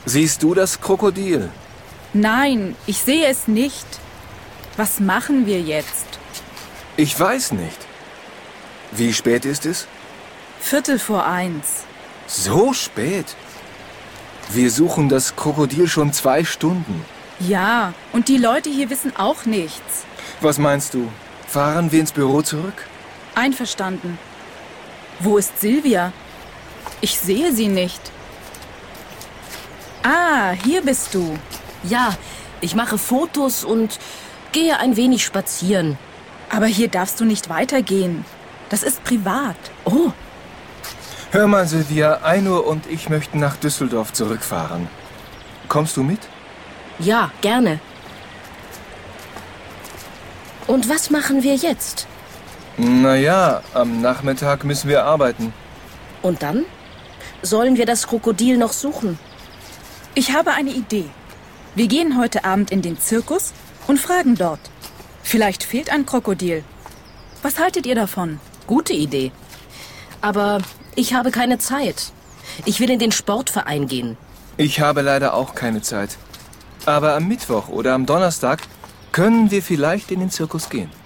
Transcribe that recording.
Siehst du das Krokodil? Nein, ich sehe es nicht. Was machen wir jetzt? Ich weiß nicht. Wie spät ist es? 1:45. So spät? Wir suchen das Krokodil schon 2 Stunden. Ja, und die Leute hier wissen auch nichts. Was meinst du? Fahren wir ins Büro zurück? Einverstanden. Wo ist Silvia? Ich sehe sie nicht. Ah, hier bist du. Ja, ich mache Fotos und gehe ein wenig spazieren. Aber hier darfst du nicht weitergehen. Das ist privat. Oh, Hör mal, Silvia, Einur und ich möchten nach Düsseldorf zurückfahren. Kommst du mit? ja, gerne. Und was machen wir jetzt? Naja, am Nachmittag müssen wir arbeiten. Und dann? Sollen wir das Krokodil noch suchen? Ich habe eine Idee. Wir gehen heute Abend in den Zirkus und fragen dort. Vielleicht fehlt ein Krokodil. Was haltet ihr davon? Gute Idee. Aber ich habe keine Zeit. Ich will in den Sportverein gehen. Ich habe leider auch keine Zeit. Aber am Mittwoch oder am Donnerstag können wir vielleicht in den Zirkus gehen.